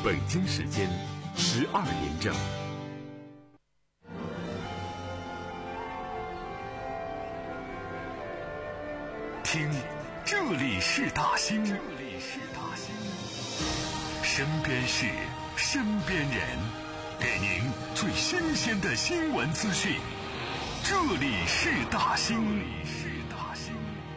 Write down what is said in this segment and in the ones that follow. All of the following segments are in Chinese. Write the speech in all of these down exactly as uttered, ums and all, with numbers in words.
北京时间十二点整。听，这里是大兴，这里是大兴，身边事，身边人，给您最新鲜的新闻资讯。这里是大兴，这里是大兴。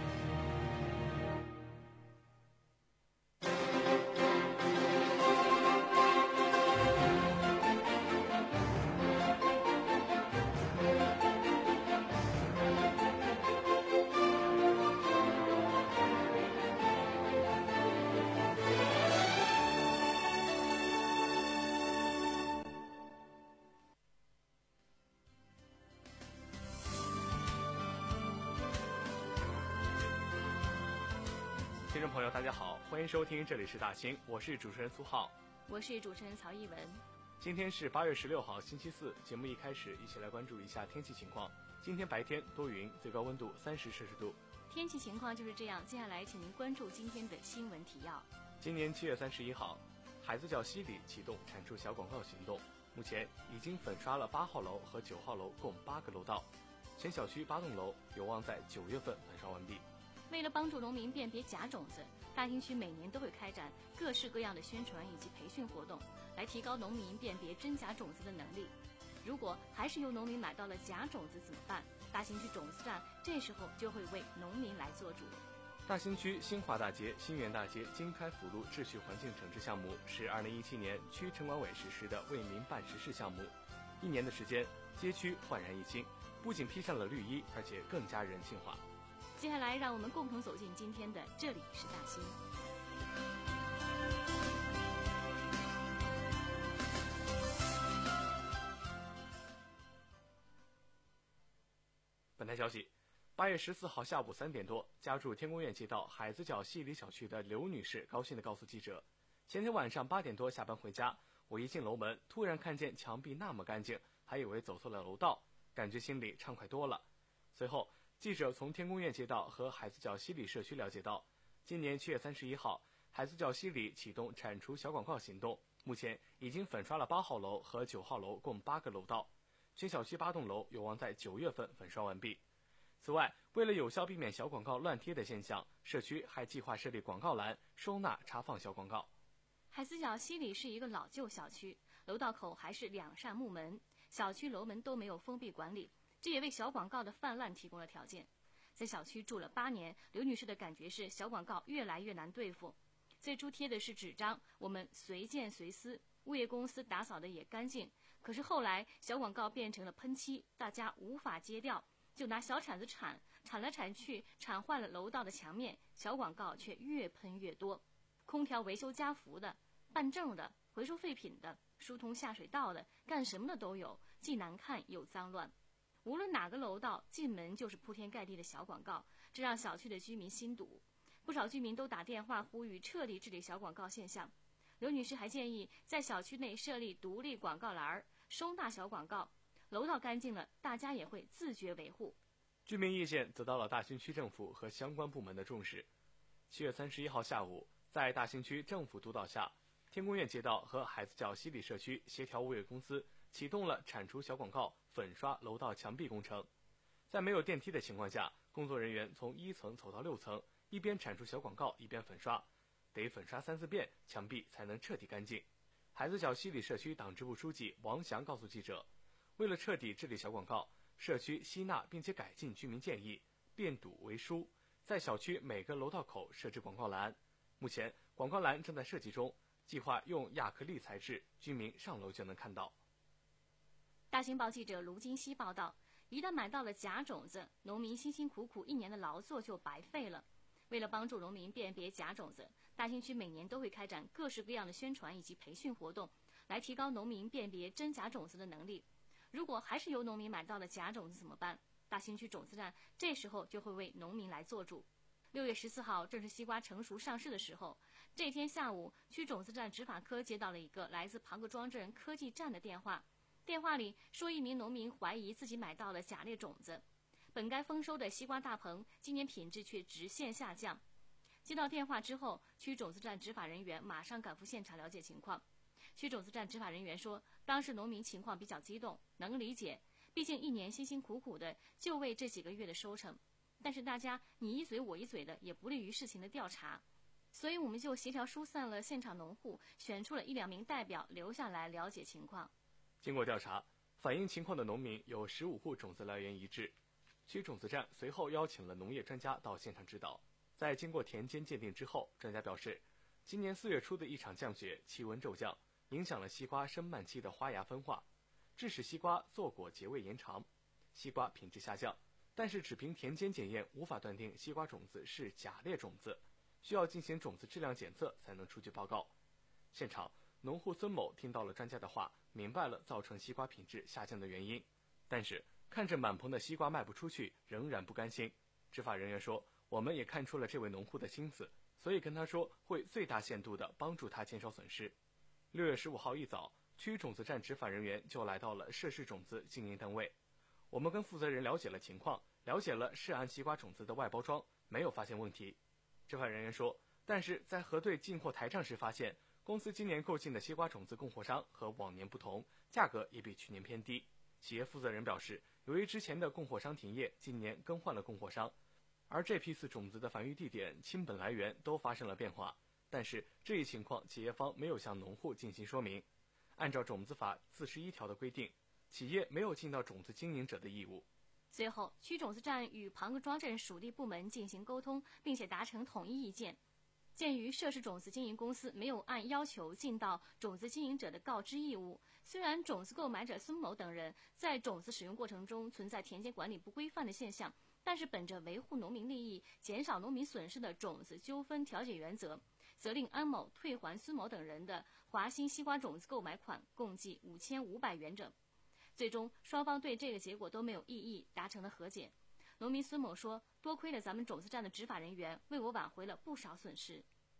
听众朋友大家好，欢迎收听这里是大兴，我是主持人苏浩， 我是主持人曹一文。 今天是八月十六号星期四，节目一开始一起来关注一下天气情况。今天白天多云，最高温度三十摄氏度。 天气情况就是这样，接下来请您关注今天的新闻提要。 今年七月三十一号，海子角西里启动铲除小广告行动，目前已经粉刷了八号楼和九号楼共八个楼道，全小区八栋楼有望在九月份粉刷完毕。 为了帮助农民辨别假种子，大兴区每年都会开展各式各样的宣传以及培训活动，来提高农民辨别真假种子的能力。如果还是由农民买到了假种子怎么办？大兴区种子站这时候就会为农民来做主。 大兴区新华大街、新源大街经开辅路秩序环境整治项目是二零一七年区城管委实施的为民办实事项目，一年的时间，街区焕然一新，不仅披上了绿衣，而且更加人性化。 接下来让我们共同走进今天的这里是大兴。 本台消息，八月十四号下午三点多，家住天宫院街道海子角西里小区的刘女士高兴地告诉记者，前天晚上八点多下班回家，我一进楼门，突然看见墙壁那么干净，还以为走错了楼道，感觉心里畅快多了。随后记者从天宫院街道和海子角西里社区了解到，今年七月三十一号，海子角西里启动铲除小广告行动，目前已经粉刷了八号楼和九号楼共八个楼道，全小区八栋楼有望在九月份粉刷完毕。此外，为了有效避免小广告乱贴的现象，社区还计划设立广告栏，收纳插放小广告。 海子角西里是一个老旧小区，楼道口还是两扇木门，小区楼门都没有封闭管理，这也为小广告的泛滥提供了条件。在小区住了八年，刘女士的感觉是小广告越来越难对付。最初贴的是纸张，我们随见随撕，物业公司打扫的也干净。可是后来小广告变成了喷漆，大家无法揭掉，就拿小铲子铲，铲来铲去，铲坏了楼道的墙面，小广告却越喷越多。空调维修加氟的，办证的，回收废品的，疏通下水道的，干什么的都有，既难看又脏乱。无论哪个楼道，进门就是铺天盖地的小广告，这让小区的居民心堵。不少居民都打电话呼吁彻底治理小广告现象。刘女士还建议在小区内设立独立广告栏，收纳小广告。楼道干净了，大家也会自觉维护。 居民意见得到了大兴区政府和相关部门的重视。七月三十一号下午，在大兴区政府督导下，天宫院街道和海子角西里社区协调物业公司启动了铲除小广告、粉刷楼道墙壁工程。在没有电梯的情况下，工作人员从一层走到六层，一边铲除小广告一边粉刷，得粉刷三四遍，墙壁才能彻底干净。海子角西里社区党支部书记王翔告诉记者，为了彻底治理小广告，社区吸纳并且改进居民建议，变堵为疏，在小区每个楼道口设置广告栏。目前广告栏正在设计中，计划用亚克力材质，居民上楼就能看到。 大兴报记者卢金熙报道，一旦买到了假种子，农民辛辛苦苦一年的劳作就白费了。为了帮助农民辨别假种子，大兴区每年都会开展各式各样的宣传以及培训活动，来提高农民辨别真假种子的能力。如果还是由农民买到了假种子怎么办？大兴区种子站这时候就会为农民来做主。六月十四号正是西瓜成熟上市的时候，这天下午，区种子站执法科接到了一个来自庞各庄镇科技站的电话。电话里说，一名农民怀疑自己买到了假劣种子，本该丰收的西瓜大棚今年品质却直线下降。接到电话之后，区种子站执法人员马上赶赴现场了解情况。 区种子站执法人员说，当时农民情况比较激动，能理解，毕竟一年辛辛苦苦的就为这几个月的收成，但是大家你一嘴我一嘴的，也不利于事情的调查，所以我们就协调疏散了现场农户，选出了一两名代表留下来了解情况。 经过调查，反映情况的农民有十五户种子来源一致。区种子站随后邀请了农业专家到现场指导。在经过田间鉴定之后，专家表示，今年四月初的一场降雪，气温骤降，影响了西瓜生蔓期的花芽分化，致使西瓜坐果结位延长，西瓜品质下降。但是只凭田间检验无法断定西瓜种子是甲劣种子，需要进行种子质量检测才能出具报告。现场，农户孙某听到了专家的话，明白了造成西瓜品质下降的原因，但是看着满棚的西瓜卖不出去，仍然不甘心。执法人员说，我们也看出了这位农户的心思，所以跟他说会最大限度地帮助他减少损失。六月十五号一早，区种子站执法人员就来到了涉事种子经营单位。我们跟负责人了解了情况，了解了涉案西瓜种子的外包装，没有发现问题。执法人员说，但是在核对进货台账时发现，公司今年购进的西瓜种子供货商和往年不同，价格也比去年偏低。企业负责人表示，由于之前的供货商停业，今年更换了供货商，而这批次种子的繁育地点、亲本来源都发生了变化，但是这一情况企业方没有向农户进行说明。按照种子法四十一条的规定，企业没有尽到种子经营者的义务。 随后，区种子站与庞各庄镇属地部门进行沟通，并且达成统一意见。鉴于涉事种子经营公司没有按要求尽到种子经营者的告知义务，虽然种子购买者孙某等人在种子使用过程中存在田间管理不规范的现象，但是本着维护农民利益、减少农民损失的种子纠纷调解原则，责令安某退还孙某等人的华兴西瓜种子购买款共计五千五百元整。最终，双方对这个结果都没有异议，达成了和解。农民孙某说，多亏了咱们种子站的执法人员，为我挽回了不少损失。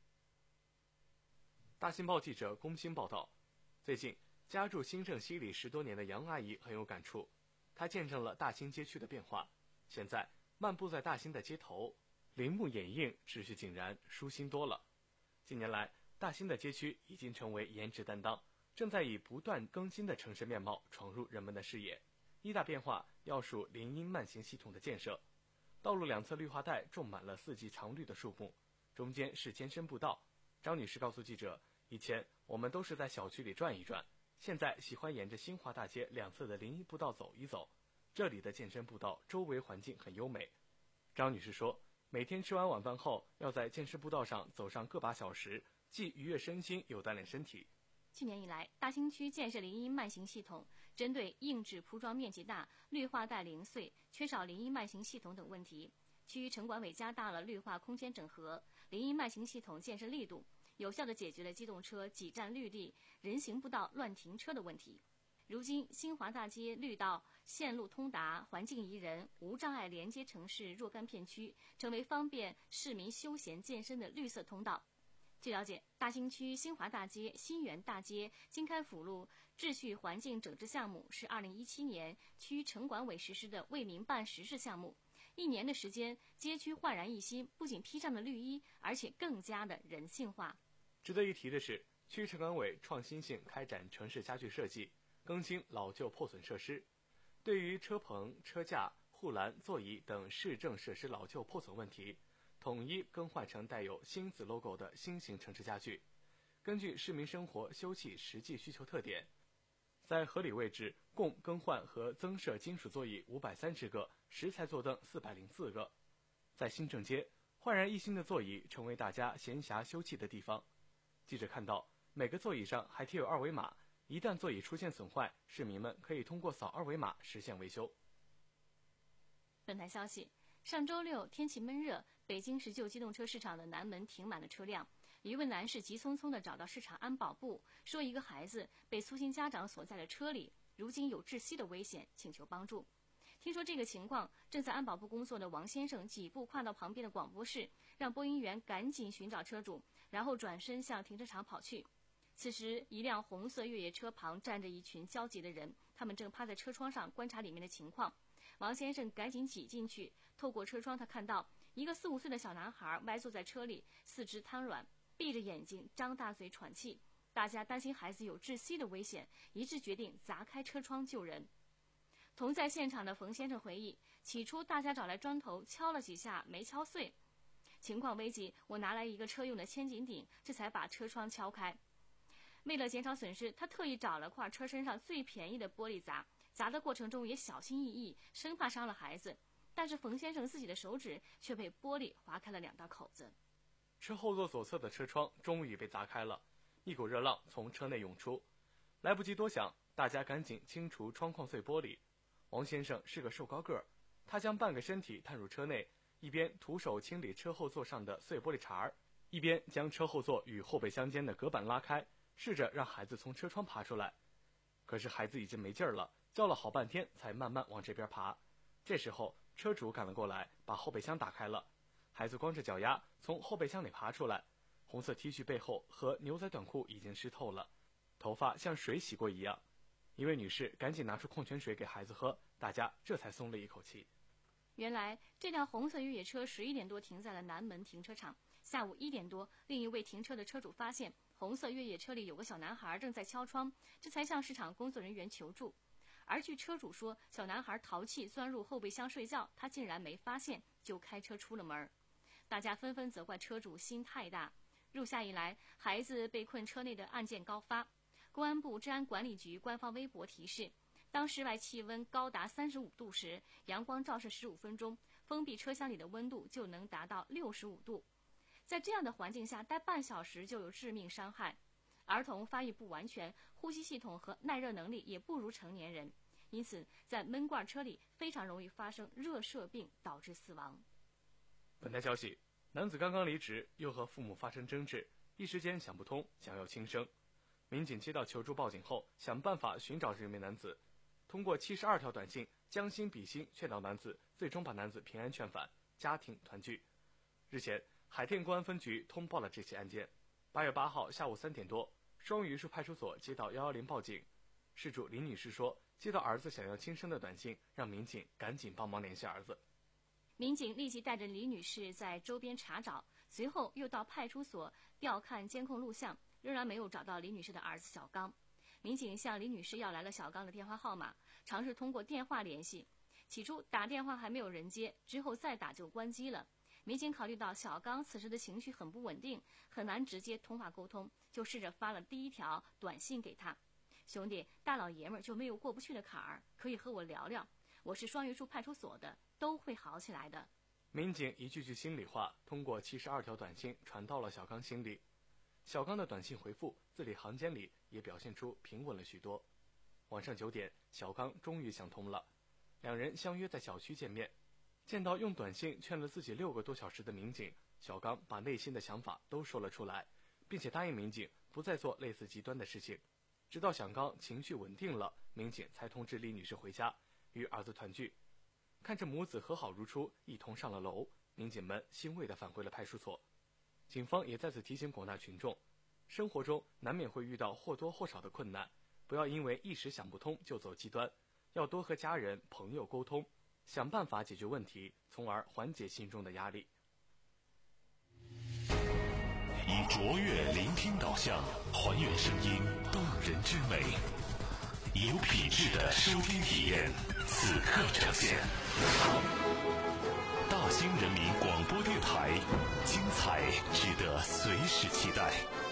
大新报记者龚鑫报道，最近家住新郑西里十多年的杨阿姨很有感触，她见证了大兴街区的变化。现在漫步在大兴的街头，林木掩映，秩序井然，舒心多了。近年来，大兴的街区已经成为颜值担当，正在以不断更新的城市面貌闯入人们的视野。一大变化要数林荫慢行系统的建设，道路两侧绿化带种满了四季常绿的树木，中间是健身步道。张女士告诉记者，以前我们都是在小区里转一转，现在喜欢沿着新华大街两侧的林荫步道走一走，这里的健身步道周围环境很优美。张女士说，每天吃完晚饭后要在健身步道上走上个把小时，既愉悦身心又锻炼身体。 去年以来，大兴区建设林荫慢行系统，针对硬质铺装面积大、绿化带零碎、缺少林荫慢行系统等问题，区城管委加大了绿化空间整合、林荫慢行系统建设力度，有效地解决了机动车挤占绿地、人行步道乱停车的问题。如今，新华大街绿道线路通达，环境宜人，无障碍连接城市若干片区，成为方便市民休闲健身的绿色通道。据了解，大兴区新华大街、新源大街、经开辅路秩序环境整治项目是二零一七年区城管委实施的为民办实事项目。一年的时间，街区焕然一新，不仅披上了绿衣，而且更加的人性化。 值得一提的是，区城管委创新性开展城市家具设计，更新老旧破损设施。对于车棚、车架、护栏、座椅等市政设施老旧破损问题，统一更换成带有新子 logo 的新型城市家具。根据市民生活休憩实际需求特点，在合理位置共更换和增设金属座椅五百三十个，石材坐凳四百零四个。在新郑街，焕然一新的座椅成为大家闲暇休憩的地方。记者看到，每个座椅上还贴有二维码，一旦座椅出现损坏，市民们可以通过扫二维码实现维修。 本台消息，上周六天气闷热，北京石臼机动车市场的南门停满了车辆。一位男士急匆匆地找到市场安保部，说一个孩子被粗心家长锁在了车里，如今有窒息的危险，请求帮助。听说这个情况，正在安保部工作的王先生几步跨到旁边的广播室，让播音员赶紧寻找车主，然后转身向停车场跑去。此时，一辆红色越野车旁站着一群焦急的人，他们正趴在车窗上观察里面的情况。王先生赶紧挤进去，透过车窗，他看到一个四五岁的小男孩歪坐在车里，四肢瘫软，闭着眼睛，张大嘴喘气。 大家担心孩子有窒息的危险，一致决定砸开车窗救人。同在现场的冯先生回忆，起初大家找来砖头敲了几下没敲碎，情况危急，我拿来一个车用的千斤顶，这才把车窗敲开。为了减少损失，他特意找了块车身上最便宜的玻璃砸，砸的过程中也小心翼翼，生怕伤了孩子。但是冯先生自己的手指却被玻璃划开了两道口子。 车后座左侧的车窗终于被砸开了，一股热浪从车内涌出。来不及多想，大家赶紧清除窗框碎玻璃。王先生是个瘦高个儿，他将半个身体探入车内，一边徒手清理车后座上的碎玻璃碴儿，一边将车后座与后备箱间的隔板拉开，试着让孩子从车窗爬出来。可是孩子已经没劲儿了，叫了好半天才慢慢往这边爬。这时候车主赶了过来，把后备箱打开了，孩子光着脚丫从后备箱里爬出来，红色 T 恤背后和牛仔短裤已经湿透了，头发像水洗过一样。一位女士赶紧拿出矿泉水给孩子喝，大家这才松了一口气。 原来这辆红色越野车十一点多停在了南门停车场，下午一点多，另一位停车的车主发现红色越野车里有个小男孩正在敲窗，这才向市场工作人员求助。而据车主说，小男孩淘气钻入后备箱睡觉，他竟然没发现，就开车出了门。大家纷纷责怪车主心太大。入夏以来，孩子被困车内的案件高发。公安部治安管理局官方微博提示，当室外气温高达三十五度时，阳光照射十五分钟，封闭车厢里的温度就能达到六十五度。在这样的环境下待半小时就有致命伤害。儿童发育不完全，呼吸系统和耐热能力也不如成年人，因此在闷罐车里非常容易发生热射病，导致死亡。 本台消息，男子刚刚离职，又和父母发生争执，一时间想不通，想要轻生。民警接到求助报警后，想办法寻找这名男子，通过七十二条短信将心比心劝导男子，最终把男子平安劝返，家庭团聚。日前，海淀公安分局通报了这起案件。八月八号下午三点多，双榆树派出所接到一一零报警，事主林女士说，接到儿子想要轻生的短信，让民警赶紧帮忙联系儿子。 民警立即带着李女士在周边查找，随后又到派出所调看监控录像，仍然没有找到李女士的儿子小刚。民警向李女士要来了小刚的电话号码，尝试通过电话联系。起初打电话还没有人接，之后再打就关机了。民警考虑到小刚此时的情绪很不稳定，很难直接通话沟通，就试着发了第一条短信给他：兄弟，大老爷们儿就没有过不去的坎儿，可以和我聊聊，我是双榆树派出所的，都会好起来的。 民警一句句心里话通过七十二条短信传到了小刚心里。小刚的短信回复字里行间里也表现出平稳了许多。晚上九点，小刚终于想通了，两人相约在小区见面。见到用短信劝了自己六个多小时的民警，小刚把内心的想法都说了出来，并且答应民警不再做类似极端的事情。直到小刚情绪稳定了，民警才通知李女士回家与儿子团聚。看着母子和好如初，一同上了楼，民警们欣慰地返回了派出所。警方也再次提醒广大群众，生活中难免会遇到或多或少的困难，不要因为一时想不通就走极端，要多和家人朋友沟通，想办法解决问题，从而缓解心中的压力。 以卓越聆听导向，还原声音动人之美，以有品质的收听体验，此刻呈现。大兴人民广播电台，精彩值得随时期待。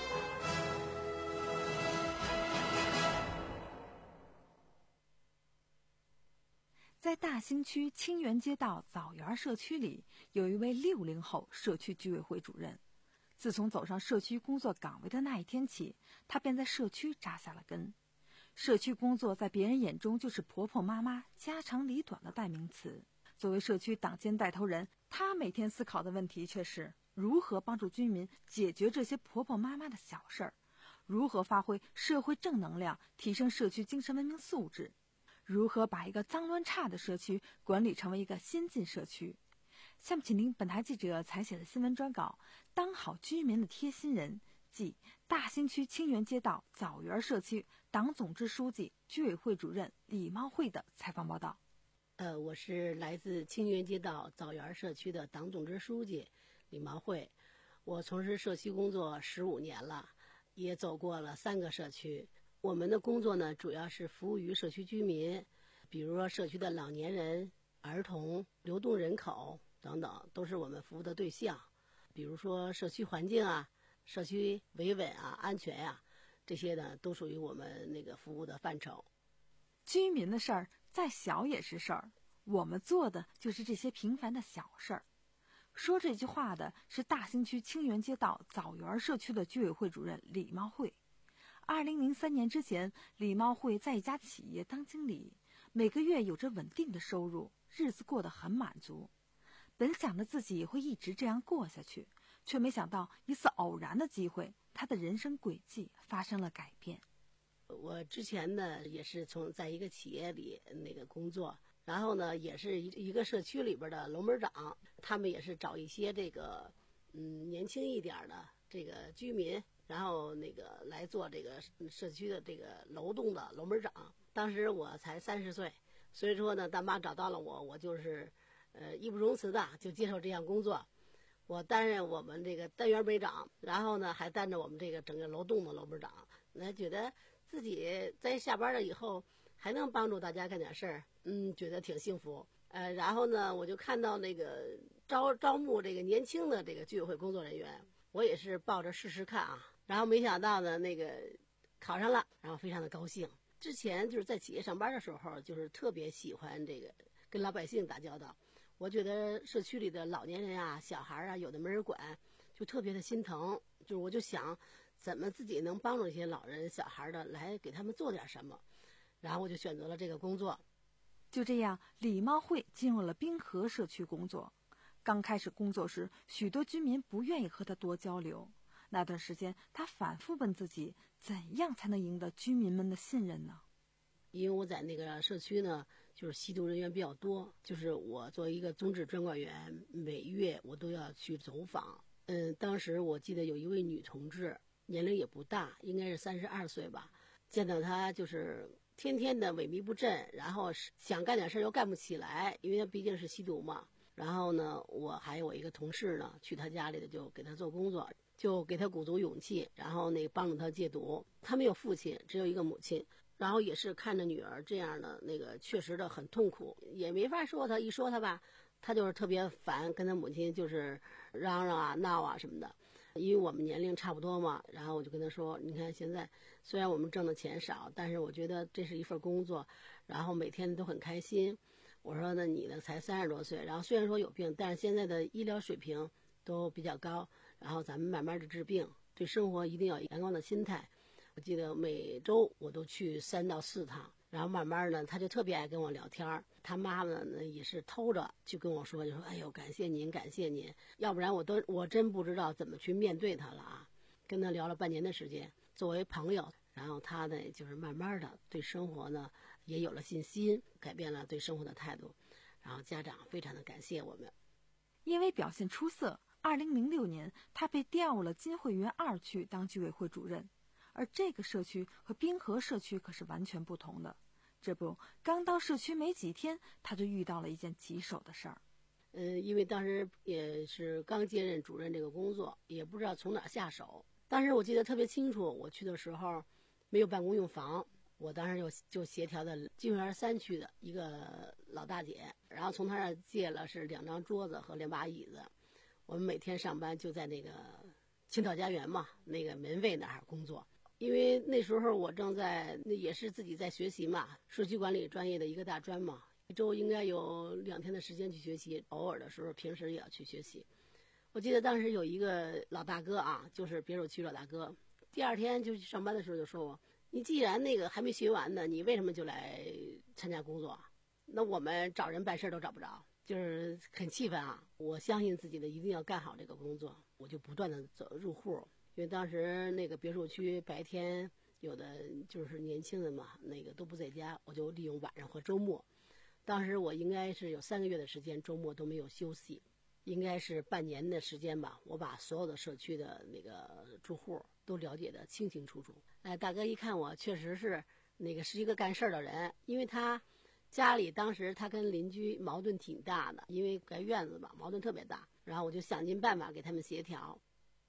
在大兴区清源街道枣园社区里，有一位六零后社区居委会主任。自从走上社区工作岗位的那一天起，他便在社区扎下了根。社区工作在别人眼中就是婆婆妈妈家长里短的代名词。作为社区党建带头人，他每天思考的问题却是如何帮助居民解决这些婆婆妈妈的小事儿，如何发挥社会正能量，提升社区精神文明素质，如何把一个脏乱差的社区管理成为一个先进社区。下面请听本台记者采写的新闻专稿，当好居民的贴心人，即大兴区清源街道枣园社区党总支书记、居委会主任李茂慧的采访报道。 呃，我是来自清源街道枣园社区的党总支书记李茂慧，我从事社区工作十五年了， 也走过了三个社区。我们的工作呢，主要是服务于社区居民，比如说社区的老年人、儿童、流动人口等等，都是我们服务的对象。比如说社区环境啊、社区维稳啊、安全呀、啊，这些呢都属于我们那个服务的范畴。 居民的事儿再小也是事儿，我们做的就是这些平凡的小事儿。说这句话的是大兴区清源街道枣园社区的居委会主任李茂慧。二零零三年之前，李茂慧在一家企业当经理，每个月有着稳定的收入，日子过得很满足。本想着自己会一直这样过下去，却没想到一次偶然的机会，他的人生轨迹发生了改变。 我之前呢也是从在一个企业里那个工作，然后呢也是一一个社区里边的楼门长，他们也是找一些这个嗯年轻一点的这个居民，然后那个来做这个社区的这个楼栋的楼门长。当时我才三十岁，所以说呢大妈找到了我，我就是呃义不容辞的就接受这项工作。我担任我们这个单元门长，然后呢还担着我们这个整个楼栋的楼门长，那觉得自己在下班了以后还能帮助大家干点事儿，嗯，觉得挺幸福。呃，然后呢，我就看到那个招招募这个年轻的这个居委会工作人员，我也是抱着试试看啊。然后没想到呢，那个考上了，然后非常的高兴。之前就是在企业上班的时候，就是特别喜欢这个跟老百姓打交道。我觉得社区里的老年人啊、小孩啊，有的没人管，就特别的心疼。就是我就想，怎么自己能帮助一些老人、小孩的，来给他们做点什么。然后我就选择了这个工作。 就这样，李茂慧进入了滨河社区工作。刚开始工作时，许多居民不愿意和他多交流。那段时间，他反复问自己，怎样才能赢得居民们的信任呢？ 因为我在那个社区呢，就是吸毒人员比较多，就是我作为一个宗治专管员，每月我都要去走访。嗯，当时我记得有一位女同志，年龄也不大，应该是三十二岁吧。见到她就是天天的萎靡不振，然后想干点事又干不起来，因为她毕竟是吸毒嘛。然后呢，我还有我一个同事呢，去她家里的就给她做工作，就给她鼓足勇气，然后那个帮助她戒毒。她没有父亲，只有一个母亲。然后也是看着女儿这样的那个，确实的很痛苦，也没法说她，一说她吧，她就是特别烦，跟她母亲就是嚷嚷啊、闹啊什么的。因为我们年龄差不多嘛，然后我就跟她说，你看现在虽然我们挣的钱少，但是我觉得这是一份工作，然后每天都很开心。我说那你呢才三十多岁，然后虽然说有病，但是现在的医疗水平都比较高，然后咱们慢慢的治病，对生活一定要有阳光的心态。我记得每周我都去三到四趟，然后慢慢呢，他就特别爱跟我聊天。他妈妈呢也是偷着就跟我说，就说哎呦感谢您感谢您，要不然我都我真不知道怎么去面对他了啊。跟他聊了半年的时间，作为朋友，然后他呢就是慢慢的对生活呢也有了信心，改变了对生活的态度，然后家长非常的感谢我们。 因为表现出色，二零零六年他被调入了金汇园二区当居委会主任。而这个社区和滨河社区可是完全不同的。这不，刚到社区没几天，他就遇到了一件棘手的事儿。 嗯，因为当时也是刚接任主任这个工作，也不知道从哪下手。当时我记得特别清楚，我去的时候没有办公用房，我当时就就协调的金汇园三区的一个老大姐，然后从她那儿借了是两张桌子和两把椅子。我们每天上班就在那个青岛家园嘛，那个门卫那儿工作。因为那时候我正在那也是自己在学习嘛，社区管理专业的一个大专嘛，一周应该有两天的时间去学习，偶尔的时候平时也要去学习。我记得当时有一个老大哥啊，就是别墅区老大哥，第二天就去上班的时候就说我，你既然那个还没学完呢，你为什么就来参加工作？那我们找人办事都找不着，就是很气愤啊。我相信自己的一定要干好这个工作，我就不断的走入户。因为当时那个别墅区白天有的就是年轻人嘛，那个都不在家，我就利用晚上和周末。当时我应该是有三个月的时间，周末都没有休息，应该是半年的时间吧。我把所有的社区的那个住户都了解得清清楚楚。哎，大哥一看我确实是那个是一个干事儿的人，因为他家里当时他跟邻居矛盾挺大的，因为盖院子嘛，矛盾特别大。然后我就想尽办法给他们协调。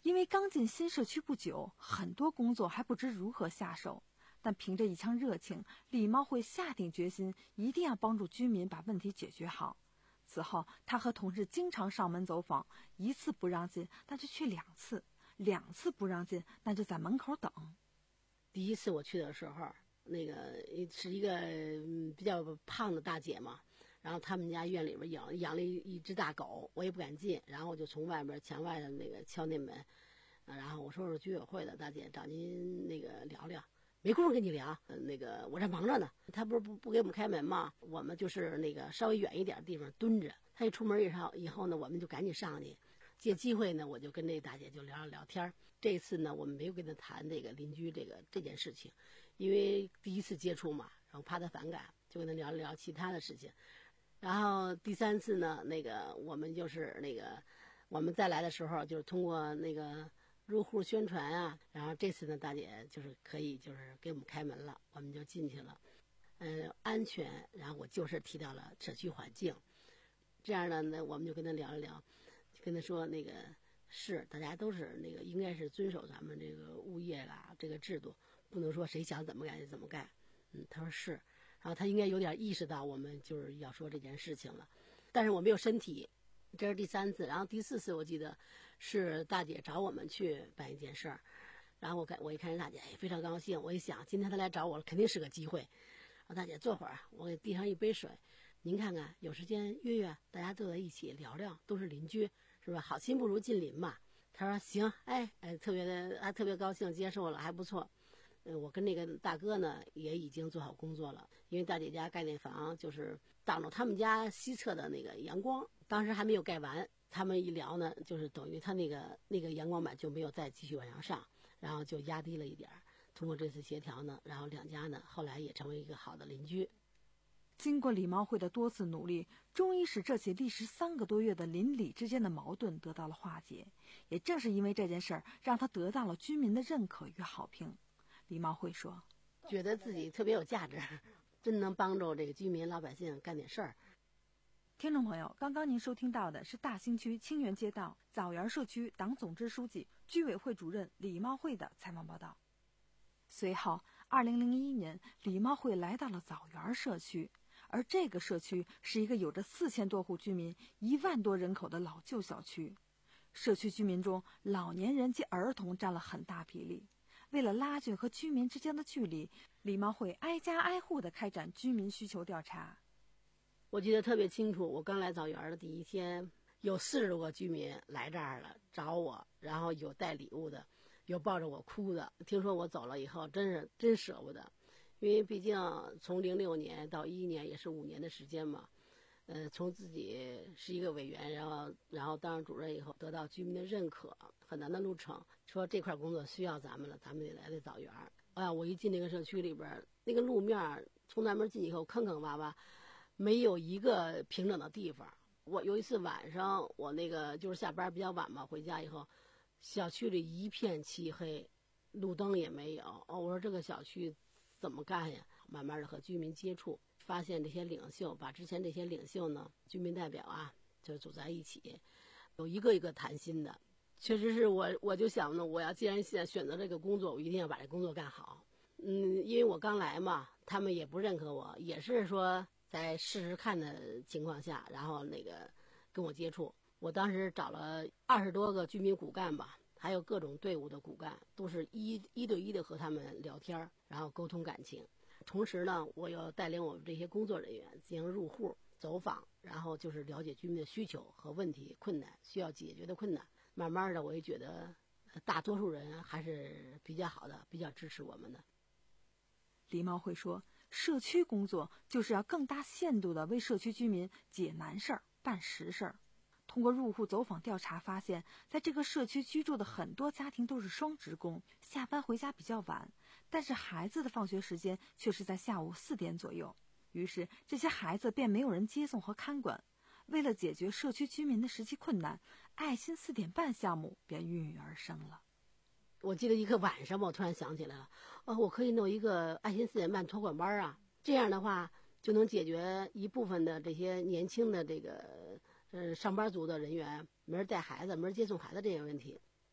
因为刚进新社区不久，很多工作还不知如何下手。但凭着一腔热情，李茂慧下定决心，一定要帮助居民把问题解决好。此后，他和同事经常上门走访，一次不让进，那就去两次；两次不让进，那就在门口等。 第一次我去的时候，那个是一个比较胖的大姐嘛，然后他们家院里边养养了一一只大狗，我也不敢进，然后我就从外边墙外的那个敲那门，然后我说是居委会的大姐，找您那个聊聊。没工夫跟你聊，那个我这忙着呢。他不是不不给我们开门吗？我们就是那个稍微远一点的地方蹲着。他一出门以后以后呢，我们就赶紧上去。借机会呢，我就跟这大姐就聊聊聊天。这次呢，我们没有跟她谈这个邻居这个这件事情，因为第一次接触嘛，然后怕她反感，就跟她聊聊其他的事情。然后第三次呢，那个我们就是那个我们再来的时候，就是通过那个入户宣传啊，然后这次呢，大姐就是可以就是给我们开门了，我们就进去了。呃，安全，然后我就是提到了社区环境，这样呢，那我们就跟他聊一聊，就跟他说那个是大家都是那个应该是遵守咱们这个物业啦这个制度，不能说谁想怎么干就怎么干。嗯，他说是，然后他应该有点意识到我们就是要说这件事情了，但是我没有身体。这是第三次，然后第四次我记得是大姐找我们去办一件事儿，然后我看我一看大姐，哎，非常高兴。我一想，今天她来找我了，肯定是个机会。然后大姐坐会儿，我给递上一杯水，您看看有时间约约，大家坐在一起聊聊，都是邻居，是吧？好心不如近邻嘛。她说行，哎哎，特别的，还特别高兴，接受了，还不错。呃，我跟那个大哥呢也已经做好工作了，因为大姐家盖那房就是挡着他们家西侧的那个阳光，当时还没有盖完。他们一聊呢，就是等于他那个那个阳光板就没有再继续往上上，然后就压低了一点。通过这次协调呢，然后两家呢后来也成为一个好的邻居。 经过李茂慧的多次努力，终于使这起历时三个多月的邻里之间的矛盾得到了化解。也正是因为这件事儿，让他得到了居民的认可与好评。李茂慧说：“ 觉得自己特别有价值，真能帮助这个居民老百姓干点事儿。” 听众朋友，刚刚您收听到的是大兴区清源街道枣园社区党总支书记、居委会主任李茂慧的采访报道。随后，二零零一年，李茂慧来到了枣园社区，而这个社区是一个有着四千多户居民、一万多人口的老旧小区。社区居民中，老年人及儿童占了很大比例。为了拉近和居民之间的距离，李茂慧挨家挨户地开展居民需求调查。 我记得特别清楚，我刚来枣园的第一天，有四十多个居民来这儿了找我，然后有带礼物的，有抱着我哭的。听说我走了以后，真是真舍不得，因为毕竟从零六年到一一年也是五年的时间嘛。呃，从自己是一个委员，然后然后当上主任以后，得到居民的认可，很难的路程。说这块工作需要咱们了，咱们得来这枣园。哎呀，我一进那个社区里边，那个路面从南门进以后坑坑洼洼，没有一个平整的地方。我有一次晚上，我那个就是下班比较晚嘛，回家以后，小区里一片漆黑，路灯也没有。哦，我说这个小区怎么干呀？慢慢的和居民接触。发现这些领袖把之前这些领袖呢，居民代表啊，就组在一起，有一个一个谈心的。确实是我，我就想呢，我要既然现在选择这个工作，我一定要把这工作干好。嗯，因为我刚来嘛，他们也不认可我，也是说在试试看的情况下，然后那个跟我接触。我当时找了二十多个居民骨干吧，还有各种队伍的骨干，都是一一对一的和他们聊天，然后沟通感情。同时呢，我要带领我们这些工作人员进行入户走访，然后就是了解居民的需求和问题、困难需要解决的困难。慢慢的，我也觉得大多数人还是比较好的，比较支持我们的。 李茂慧说，社区工作就是要更大限度地为社区居民解难事儿、办实事儿。通过入户走访调查发现，在这个社区居住的很多家庭都是双职工，下班回家比较晚，但是孩子的放学时间却是在下午四点左右，于是这些孩子便没有人接送和看管。为了解决社区居民的实际困难，爱心四点半项目便孕育而生了。 我记得一个晚上吧，我突然想起来了，哦，我可以弄一个爱心四点半托管班啊，这样的话就能解决一部分的这些年轻的这个呃上班族的人员没人带孩子、没人接送孩子这些问题。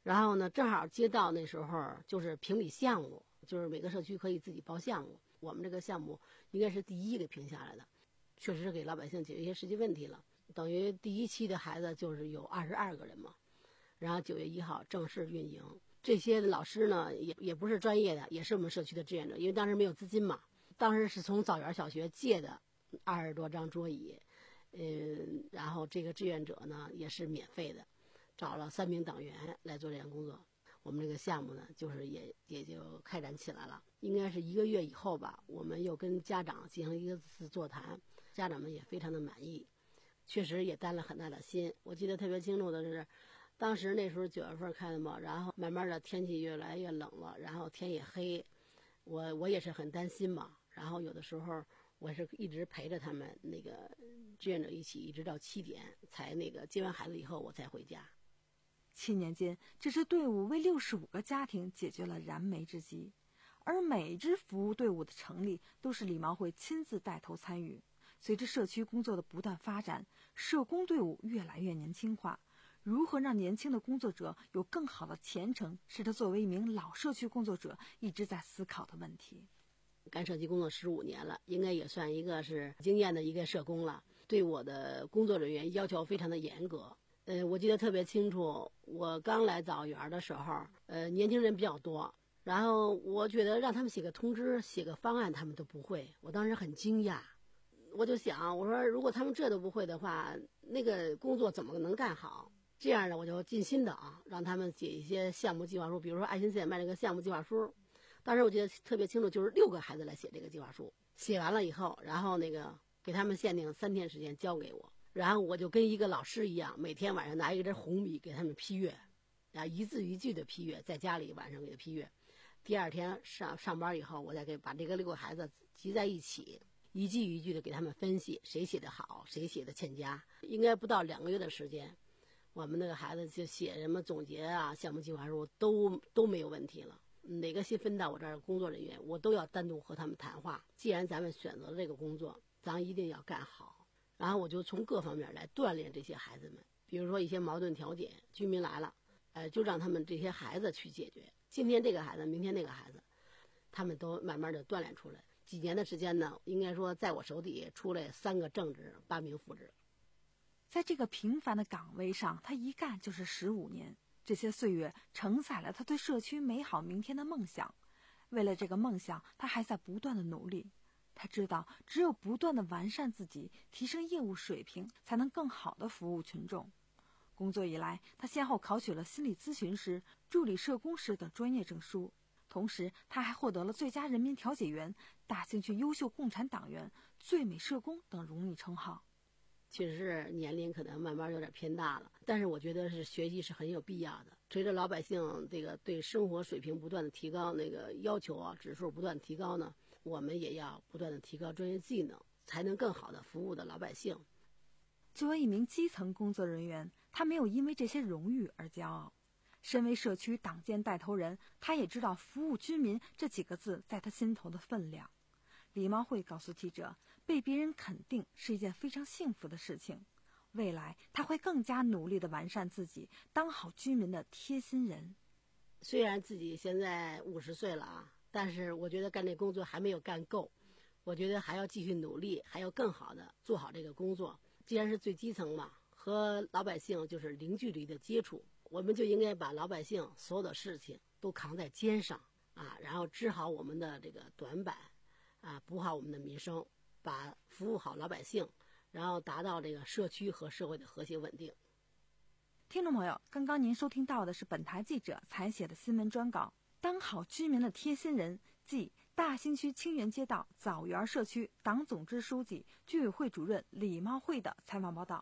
然后呢，正好接到那时候就是评理项目，就是每个社区可以自己报项目，我们这个项目应该是第一给评下来的，确实是给老百姓解决一些实际问题了。等于第一期的孩子就是有二十二个人嘛，然后九月一号正式运营。这些老师呢也也不是专业的，也是我们社区的志愿者，因为当时没有资金嘛，当时是从枣园小学借的二十多张桌椅，嗯，然后这个志愿者呢也是免费的，找了三名党员来做这项工作。我们这个项目呢，就是也也就开展起来了。应该是一个月以后吧，我们又跟家长进行一次座谈，家长们也非常的满意，确实也担了很大的心。我记得特别清楚的是，当时那时候九月份开的嘛，然后慢慢的天气越来越冷了，然后天也黑，我我也是很担心嘛。然后有的时候我是一直陪着他们那个志愿者一起，一直到七点才那个接完孩子以后我才回家。 七年间，这支队伍为六十五个家庭解决了燃眉之急，而每支服务队伍的成立都是李茂会亲自带头参与。随着社区工作的不断发展，社工队伍越来越年轻化。如何让年轻的工作者有更好的前程，是他作为一名老社区工作者一直在思考的问题。 干社区工作十五年了，应该也算一个是经验的一个社工了，对我的工作人员要求非常的严格。呃，我记得特别清楚，我刚来枣园的时候，呃，年轻人比较多，然后我觉得让他们写个通知、写个方案，他们都不会。我当时很惊讶，我就想，我说如果他们这都不会的话，那个工作怎么能干好？这样呢，我就尽心的啊，让他们写一些项目计划书，比如说爱心四点半这个项目计划书。当时我记得特别清楚，就是六个孩子来写这个计划书，写完了以后，然后那个给他们限定三天时间交给我。然后我就跟一个老师一样，每天晚上拿一支红笔给他们批阅，啊，一字一句的批阅，在家里晚上给他批阅。第二天上上班以后，我再给把这个六个孩子集在一起，一句一句的给他们分析，谁写的好，谁写的欠佳。应该不到两个月的时间，我们那个孩子就写什么总结啊、项目计划书都都没有问题了。哪个新分到我这儿的工作人员，我都要单独和他们谈话。既然咱们选择了这个工作，咱一定要干好。然后我就从各方面来锻炼这些孩子们，比如说一些矛盾调解，居民来了，呃，就让他们这些孩子去解决。今天这个孩子，明天那个孩子，他们都慢慢的锻炼出来。几年的时间呢，应该说在我手底出来三个正职，八名副职。 在这个平凡的岗位上，他一干就是十五年。这些岁月承载了他对社区美好明天的梦想。为了这个梦想，他还在不断的努力。他知道，只有不断的完善自己，提升业务水平，才能更好的服务群众。工作以来，他先后考取了心理咨询师、助理社工师等专业证书，同时他还获得了最佳人民调解员、大兴区优秀共产党员、最美社工等荣誉称号。 确实是年龄可能慢慢有点偏大了，但是我觉得是学习是很有必要的。随着老百姓这个对生活水平不断的提高，那个要求啊指数不断提高呢，我们也要不断的提高专业技能，才能更好的服务的老百姓。 作为一名基层工作人员，他没有因为这些荣誉而骄傲。身为社区党建带头人，他也知道服务居民这几个字在他心头的分量。李茂会告诉记者，被别人肯定是一件非常幸福的事情。未来他会更加努力地完善自己，当好居民的贴心人。 虽然自己现在五十岁了啊，但是我觉得干这工作还没有干够，我觉得还要继续努力，还要更好的做好这个工作。既然是最基层嘛，和老百姓就是零距离的接触，我们就应该把老百姓所有的事情都扛在肩上啊，然后治好我们的这个短板啊，补好我们的民生，把服务好老百姓，然后达到这个社区和社会的和谐稳定。 听众朋友，刚刚您收听到的是本台记者采写的新闻专稿，当好居民的贴心人，即大兴区清源街道枣园社区党总支书记、居委会主任李茂会的采访报道。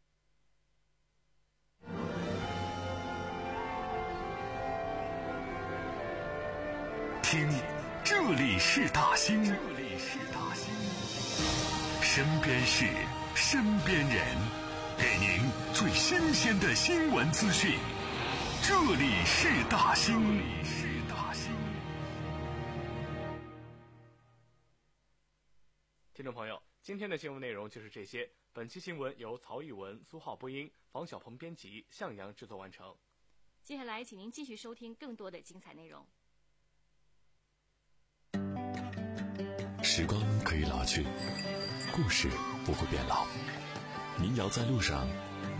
听，这里是大兴，这里是大兴，身边事，身边人，给您最新鲜的新闻资讯。这里是大兴，这里是大兴。 听众朋友，今天的新闻内容就是这些。本期新闻由曹玉文、苏浩播音，房小鹏编辑，向阳制作完成。 接下来，请您继续收听更多的精彩内容。 时光可以老去，故事不会变老。民谣在路上，